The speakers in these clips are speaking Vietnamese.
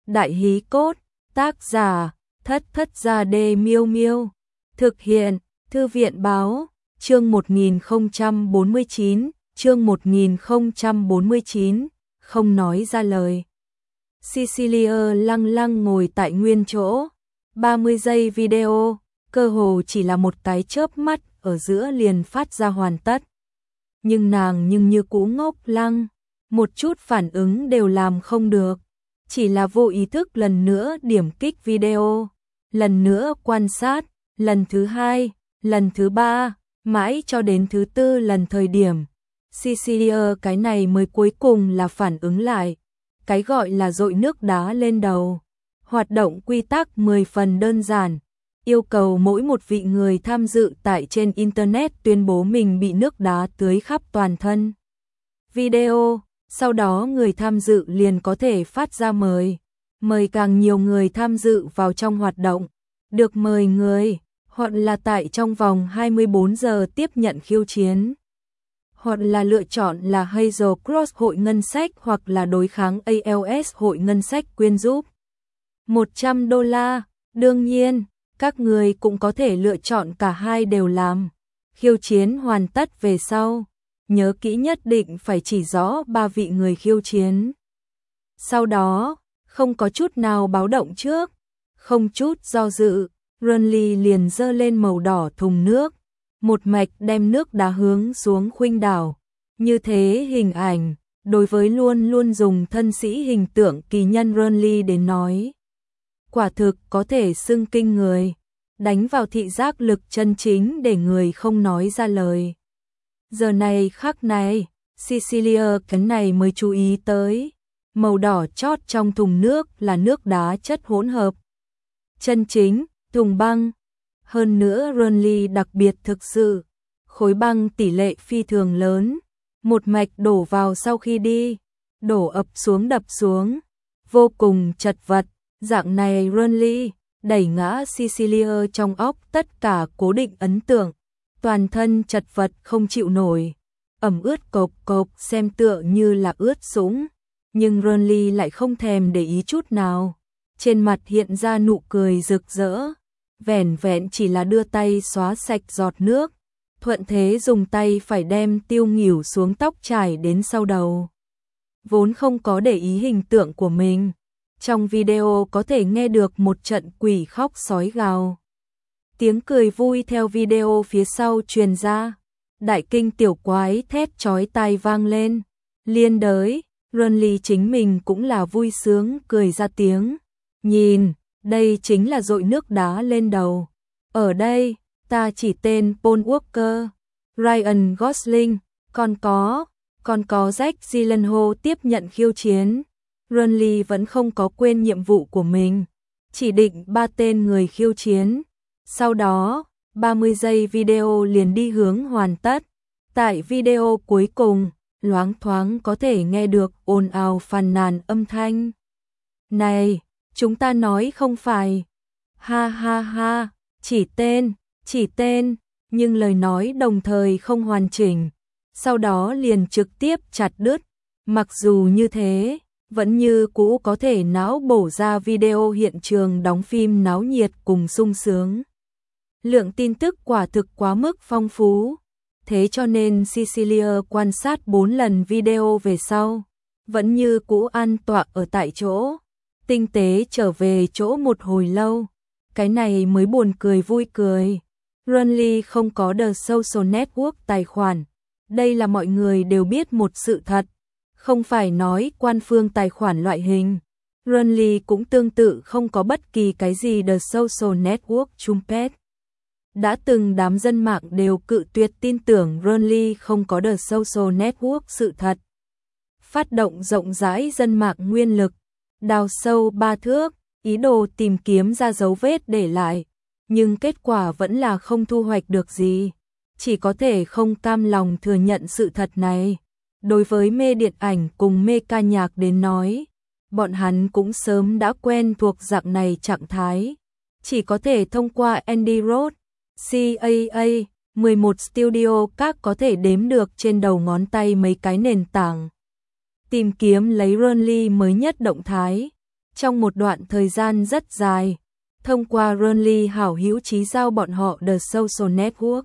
Đại hí cốt, tác giả, Thất Thất Gia Đê Miêu Miêu. Thực hiện, Thư viện báo, chương 1049, chương 1049, không nói ra lời. Cecilia lăng lăng ngồi tại nguyên chỗ, 30 giây video, cơ hồ chỉ là một cái chớp mắt ở giữa liền phát ra hoàn tất. Nhưng nàng như cũ ngốc lăng, một chút phản ứng đều làm không được, chỉ là vô ý thức lần nữa điểm kích video, lần nữa quan sát, lần thứ 2, lần thứ 3, mãi cho đến thứ 4 lần thời điểm. Cecilia cái này mới cuối cùng là phản ứng lại. Cái gọi là dội nước đá lên đầu. Hoạt động quy tắc 10 phần đơn giản, yêu cầu mỗi một vị người tham dự tại trên Internet tuyên bố mình bị nước đá tưới khắp toàn thân. Video, sau đó người tham dự liền có thể phát ra mời càng nhiều người tham dự vào trong hoạt động. Được mời người, hoặc là tại trong vòng 24 giờ tiếp nhận khiêu chiến, hoặc là lựa chọn là Hazel Cross hội ngân sách hoặc là đối kháng ALS hội ngân sách quyên giúp. $100, đương nhiên, các người cũng có thể lựa chọn cả hai đều làm. Khiêu chiến hoàn tất về sau, nhớ kỹ nhất định phải chỉ rõ 3 vị người khiêu chiến. Sau đó, không có chút nào báo động trước, không chút do dự, Runly liền dơ lên màu đỏ thùng nước, một mạch đem nước đá hướng xuống khuynh đảo. Như thế hình ảnh, đối với luôn luôn dùng thân sĩ hình tượng kỳ nhân Runly đến nói, quả thực có thể xưng kinh người, đánh vào thị giác lực chân chính để người không nói ra lời. Giờ này khắc này, Cecilia cái này mới chú ý tới, màu đỏ chót trong thùng nước là nước đá chất hỗn hợp. Chân chính, thùng băng. Hơn nữa Runly đặc biệt thực sự, khối băng tỷ lệ phi thường lớn, một mạch đổ vào sau khi đi, đổ ập xuống đập xuống, vô cùng chật vật. Dạng này Runly đẩy ngã Cecilia trong óc tất cả cố định ấn tượng, toàn thân chật vật không chịu nổi, ẩm ướt cộc cộc xem tựa như là ướt sũng, nhưng Runly lại không thèm để ý chút nào, trên mặt hiện ra nụ cười rực rỡ, vẻn vẹn chỉ là đưa tay xóa sạch giọt nước, thuận thế dùng tay phải đem tiêu nghỉu xuống tóc trải đến sau đầu. Vốn không có để ý hình tượng của mình, trong video có thể nghe được một trận quỷ khóc sói gào. Tiếng cười vui theo video phía sau truyền ra, đại kinh tiểu quái thét chói tai vang lên. Liên đới, Runly chính mình cũng là vui sướng cười ra tiếng. Nhìn, đây chính là dội nước đá lên đầu. Ở đây, ta chỉ tên Paul Walker, Ryan Gosling, còn có Jake Gyllenhaal tiếp nhận khiêu chiến. Runly vẫn không có quên nhiệm vụ của mình, chỉ định 3 tên người khiêu chiến. Sau đó, 30 giây video liền đi hướng hoàn tất. Tại video cuối cùng, loáng thoáng có thể nghe được ồn ào phàn nàn âm thanh. Này, chúng ta nói không phải. Ha ha ha, chỉ tên, nhưng lời nói đồng thời không hoàn chỉnh. Sau đó liền trực tiếp chặt đứt. Mặc dù như thế, vẫn như cũ có thể não bổ ra video hiện trường đóng phim náo nhiệt cùng sung sướng. Lượng tin tức quả thực quá mức phong phú, thế cho nên Cecilia quan sát 4 lần video về sau, vẫn như cũ an tọa ở tại chỗ, tinh tế trở về chỗ một hồi lâu, cái này mới buồn cười vui cười. Runly không có The Social Network tài khoản, đây là mọi người đều biết một sự thật, không phải nói quan phương tài khoản loại hình. Runly cũng tương tự không có bất kỳ cái gì The Social Network trumpet. Đã từng đám dân mạng đều cự tuyệt tin tưởng Runly không có The Social Network sự thật. Phát động rộng rãi dân mạng nguyên lực, đào sâu 3 thước, ý đồ tìm kiếm ra dấu vết để lại, nhưng kết quả vẫn là không thu hoạch được gì, chỉ có thể không cam lòng thừa nhận sự thật này. Đối với mê điện ảnh cùng mê ca nhạc đến nói, bọn hắn cũng sớm đã quen thuộc dạng này trạng thái, chỉ có thể thông qua Andy Roth, CAA, 11 studio các có thể đếm được trên đầu ngón tay mấy cái nền tảng. Tìm kiếm lấy Runly mới nhất động thái. Trong một đoạn thời gian rất dài, thông qua Runly hảo hữu chí giao bọn họ The Social Network.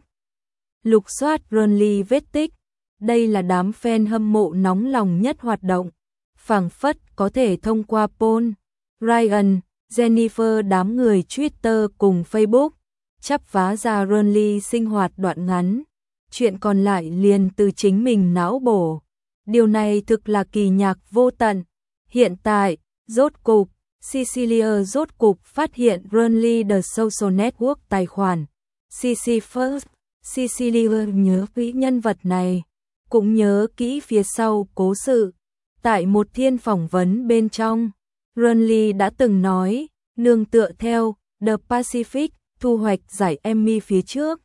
Lục soát Runly vết tích, đây là đám fan hâm mộ nóng lòng nhất hoạt động. Phảng phất có thể thông qua Paul, Ryan, Jennifer đám người Twitter cùng Facebook, chắp vá ra Runly sinh hoạt đoạn ngắn. Chuyện còn lại liền từ chính mình não bổ. Điều này thực là kỳ nhạc vô tận. Hiện tại, rốt cục, Cecilia phát hiện Runly The Social Network tài khoản. CC First, Cecilia nhớ kỹ nhân vật này, cũng nhớ kỹ phía sau cố sự. Tại một thiên phỏng vấn bên trong, Runly đã từng nói, nương tựa theo The Pacific thu hoạch giải Emmy phía trước.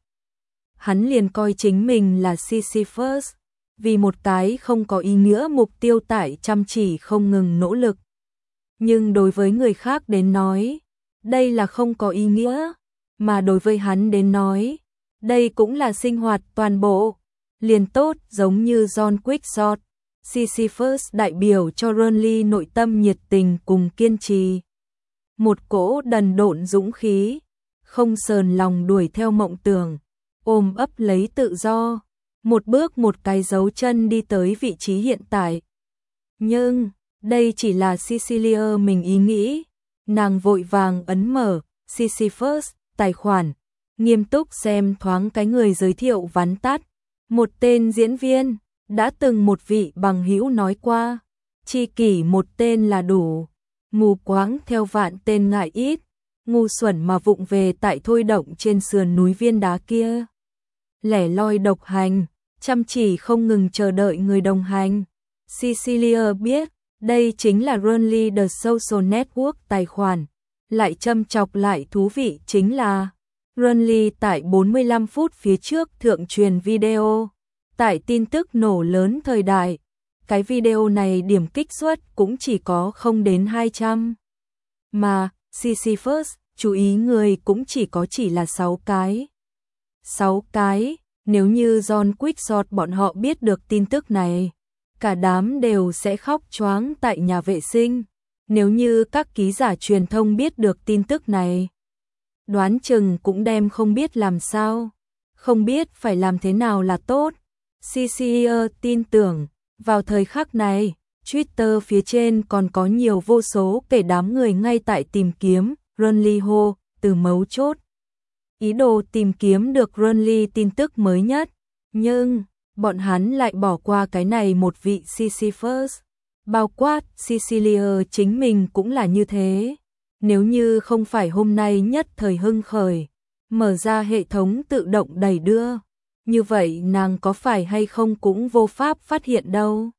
Hắn liền coi chính mình là CC First, vì một cái không có ý nghĩa mục tiêu tại chăm chỉ không ngừng nỗ lực. Nhưng đối với người khác đến nói, đây là không có ý nghĩa, mà đối với hắn đến nói, đây cũng là sinh hoạt toàn bộ, liền tốt giống như John Quickshot. CC First đại biểu cho Runly nội tâm nhiệt tình cùng kiên trì. Một cỗ đần độn dũng khí, không sờn lòng đuổi theo mộng tưởng, ôm ấp lấy tự do, một bước một cái dấu chân đi tới vị trí hiện tại. Nhưng, đây chỉ là Cecilia mình ý nghĩ, nàng vội vàng ấn mở CC First tài khoản, nghiêm túc xem thoáng cái người giới thiệu vắn tắt, một tên diễn viên. Đã từng một vị bằng hữu nói qua, tri kỷ một tên là đủ, mù quáng theo vạn tên ngại ít, ngu xuẩn mà vụng về tại thôi động trên sườn núi viên đá kia. Lẻ loi độc hành, chăm chỉ không ngừng chờ đợi người đồng hành. Cecilia biết, đây chính là Runly The Social Network tài khoản. Lại châm chọc lại thú vị chính là, Runly tại 45 phút phía trước thượng truyền video. Tại tin tức nổ lớn thời đại, cái video này điểm kích suất cũng chỉ có không đến 200. Mà, CC First, chú ý người cũng chỉ là 6 cái. 6 cái, nếu như John Quickshot bọn họ biết được tin tức này, cả đám đều sẽ khóc choáng tại nhà vệ sinh. Nếu như các ký giả truyền thông biết được tin tức này, đoán chừng cũng đem không biết làm sao, không biết phải làm thế nào là tốt. Cecilia tin tưởng, vào thời khắc này, Twitter phía trên còn có nhiều vô số kể đám người ngay tại tìm kiếm Runly Ho từ mấu chốt. Ý đồ tìm kiếm được Runly tin tức mới nhất, nhưng bọn hắn lại bỏ qua cái này một vị CC First. Bao quát Cecilia chính mình cũng là như thế. Nếu như không phải hôm nay nhất thời hưng khởi, mở ra hệ thống tự động đẩy đưa, như vậy nàng có phải hay không cũng vô pháp phát hiện đâu.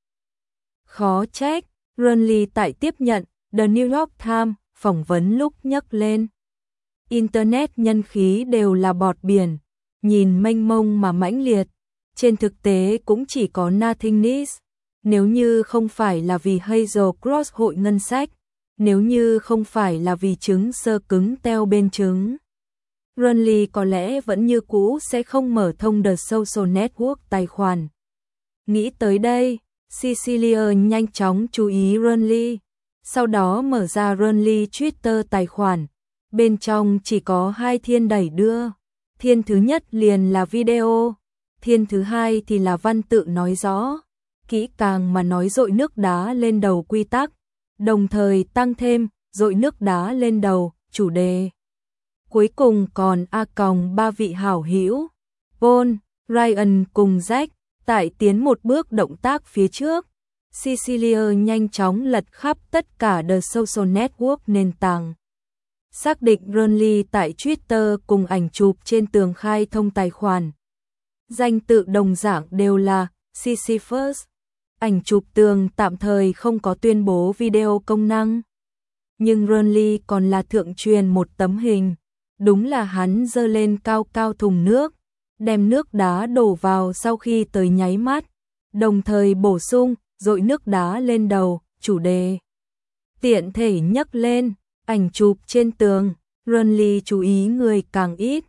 Khó trách, Runly tại tiếp nhận The New York Times phỏng vấn lúc nhắc lên. Internet nhân khí đều là bọt biển, nhìn mênh mông mà mãnh liệt, trên thực tế cũng chỉ có nothingness. Nếu như không phải là vì Hazel Cross hội ngân sách, nếu như không phải là vì trứng sơ cứng teo bên trứng, Runly có lẽ vẫn như cũ sẽ không mở thông The Social Network tài khoản. Nghĩ tới đây, Cecilia nhanh chóng chú ý Runly, sau đó mở ra Runly Twitter tài khoản. Bên trong chỉ có 2 thiên đẩy đưa. Thiên thứ nhất liền là video, thiên thứ hai thì là văn tự nói rõ, kỹ càng mà nói dội nước đá lên đầu quy tắc, đồng thời tăng thêm dội nước đá lên đầu chủ đề. Cuối cùng còn ba vị hảo hữu, Paul, Ryan cùng Jack, tại tiến một bước động tác phía trước. Cecilia nhanh chóng lật khắp tất cả The Social Network nền tảng. Xác định Runly tại Twitter cùng ảnh chụp trên tường khai thông tài khoản. Danh tự đồng dạng đều là CC First. Ảnh chụp tường tạm thời không có tuyên bố video công năng. Nhưng Runly còn là thượng truyền một tấm hình. Đúng là hắn giơ lên cao cao thùng nước, đem nước đá đổ vào sau khi tới nháy mắt, đồng thời bổ sung dội nước đá lên đầu chủ đề. Tiện thể nhắc lên, ảnh chụp trên tường, Runly chú ý người càng ít,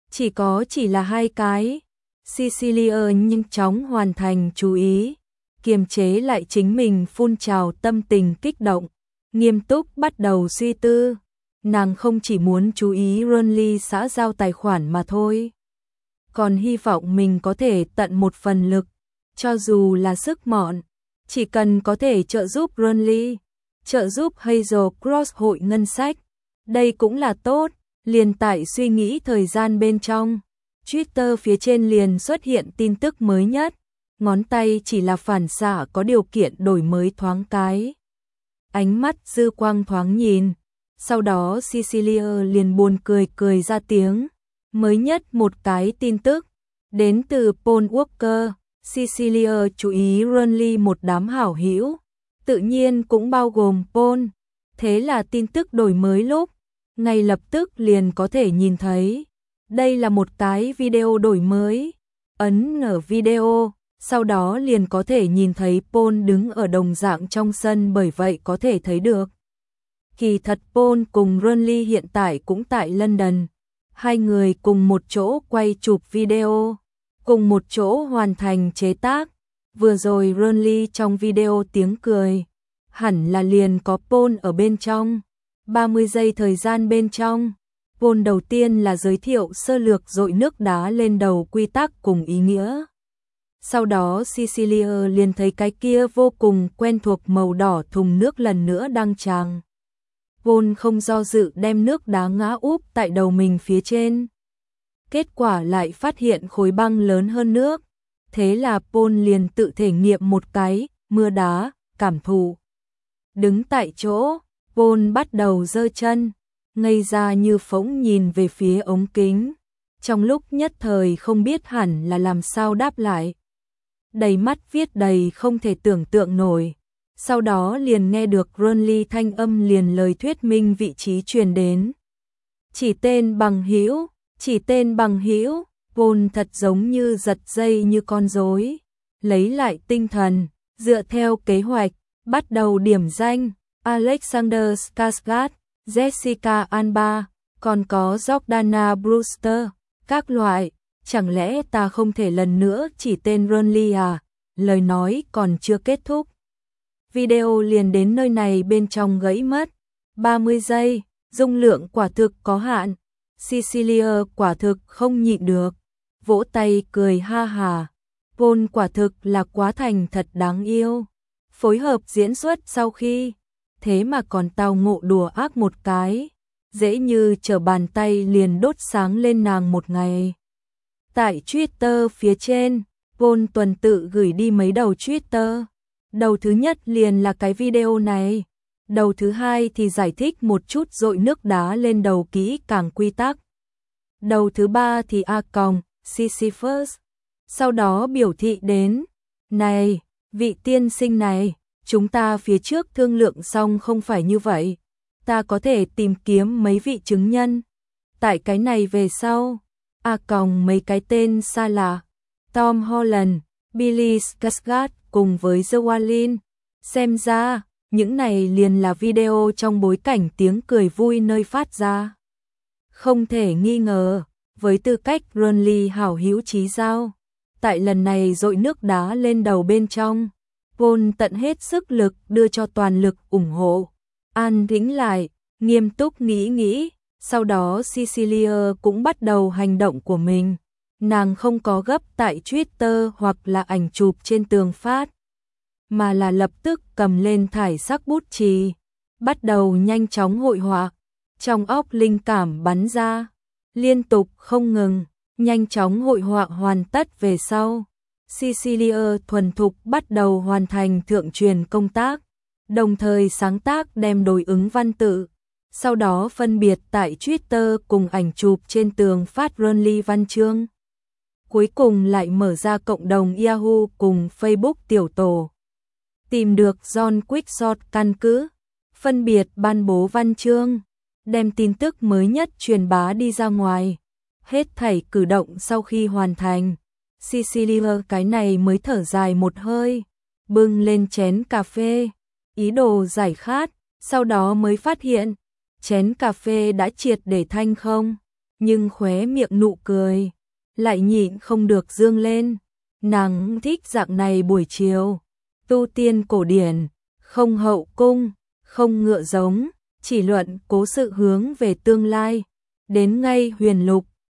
chỉ là 2 cái. Cecilia nhanh chóng hoàn thành chú ý, kiềm chế lại chính mình phun trào tâm tình kích động, nghiêm túc bắt đầu suy tư. Nàng không chỉ muốn chú ý Renly xã giao tài khoản mà thôi, còn hy vọng mình có thể tận một phần lực, cho dù là sức mọn, chỉ cần có thể trợ giúp Renly, trợ giúp Hazel Cross hội ngân sách, đây cũng là tốt. Liền tại suy nghĩ thời gian bên trong, Twitter phía trên liền xuất hiện tin tức mới nhất, ngón tay chỉ là phản xạ có điều kiện đổi mới thoáng cái. Ánh mắt dư quang thoáng nhìn, sau đó Cecilia liền buồn cười cười ra tiếng. Mới nhất một cái tin tức, đến từ Paul Walker, Cecilia chú ý Renly một đám hảo hữu, tự nhiên cũng bao gồm Paul, thế là tin tức đổi mới lúc, ngay lập tức liền có thể nhìn thấy. Đây là một cái video đổi mới, ấn ở video, sau đó liền có thể nhìn thấy Paul đứng ở đồng dạng trong sân, bởi vậy có thể thấy được. Kỳ thật Paul cùng Renly hiện tại cũng tại London, hai người cùng một chỗ quay chụp video, cùng một chỗ hoàn thành chế tác. Vừa rồi Renly trong video tiếng cười, hẳn là liền có Paul ở bên trong. 30 giây thời gian bên trong, Paul đầu tiên là giới thiệu sơ lược dội nước đá lên đầu quy tắc cùng ý nghĩa. Sau đó Cecilia liền thấy cái kia vô cùng quen thuộc màu đỏ thùng nước lần nữa đăng tràng. Paul không do dự đem nước đá ngã úp tại đầu mình phía trên. Kết quả lại phát hiện khối băng lớn hơn nước. Thế là Paul liền tự thể nghiệm một cái mưa đá, cảm thụ. Đứng tại chỗ, Paul bắt đầu giơ chân, ngây ra như phỗng nhìn về phía ống kính. Trong lúc nhất thời không biết hẳn là làm sao đáp lại. Đầy mắt viết đầy không thể tưởng tượng nổi. Sau đó liền nghe được Renly thanh âm liền lời thuyết minh vị trí truyền đến. Chỉ tên bằng hữu, chỉ tên bằng hữu. Paul thật giống như giật dây như con rối, lấy lại tinh thần, dựa theo kế hoạch, bắt đầu điểm danh. Alexander Skarsgård, Jessica Alba, còn có Jordana Brewster, các loại. Chẳng lẽ ta không thể lần nữa chỉ tên Renly à? Lời nói còn chưa kết thúc, video liền đến nơi này bên trong gãy mất. 30 giây, dung lượng quả thực có hạn. Cecilia quả thực không nhịn được, vỗ tay cười ha hà. Paul quả thực là quá thành thật đáng yêu. Phối hợp diễn xuất sau khi, thế mà còn tao ngộ đùa ác một cái, dễ như trở bàn tay liền đốt sáng lên nàng một ngày. Tại Twitter phía trên, Paul tuần tự gửi đi mấy đầu Twitter. Đầu thứ nhất liền là cái video này. Đầu thứ hai thì giải thích một chút dội nước đá lên đầu kỹ càng quy tắc. Đầu thứ ba thì Sisyphus. Sau đó biểu thị đến, này, vị tiên sinh này, chúng ta phía trước thương lượng xong không phải như vậy. Ta có thể tìm kiếm mấy vị chứng nhân. Tại cái này về sau, mấy cái tên xa lạ, Tom Holland, Billy Skarsgård cùng với The Wallin. Xem ra, những này liền là video trong bối cảnh tiếng cười vui nơi phát ra. Không thể nghi ngờ, với tư cách Renly hảo hữu chí giao, tại lần này dội nước đá lên đầu bên trong, Paul tận hết sức lực đưa cho toàn lực ủng hộ. An tĩnh lại, nghiêm túc nghĩ, sau đó Cecilia cũng bắt đầu hành động của mình. Nàng không có gấp tại Twitter hoặc là ảnh chụp trên tường phát, mà là lập tức cầm lên thải sắc bút chì, bắt đầu nhanh chóng hội họa. Trong óc linh cảm bắn ra, liên tục không ngừng, nhanh chóng hội họa hoàn tất về sau. Cecilia thuần thục bắt đầu hoàn thành thượng truyền công tác, đồng thời sáng tác đem đối ứng văn tự. Sau đó phân biệt tại Twitter cùng ảnh chụp trên tường phát Renly văn chương. Cuối cùng lại mở ra cộng đồng Yahoo cùng Facebook tiểu tổ. Tìm được John Quickshot căn cứ, phân biệt ban bố văn chương, đem tin tức mới nhất truyền bá đi ra ngoài. Hết thảy cử động sau khi hoàn thành, Cecilia cái này mới thở dài một hơi, bưng lên chén cà phê, ý đồ giải khát, sau đó mới phát hiện, chén cà phê đã triệt để thanh không, nhưng khóe miệng nụ cười lại nhịn không được dương lên. Nàng thích dạng này buổi chiều, tu tiên cổ điển, không hậu cung, không ngựa giống, chỉ luận cố sự hướng về tương lai. Đến ngay huyền lục,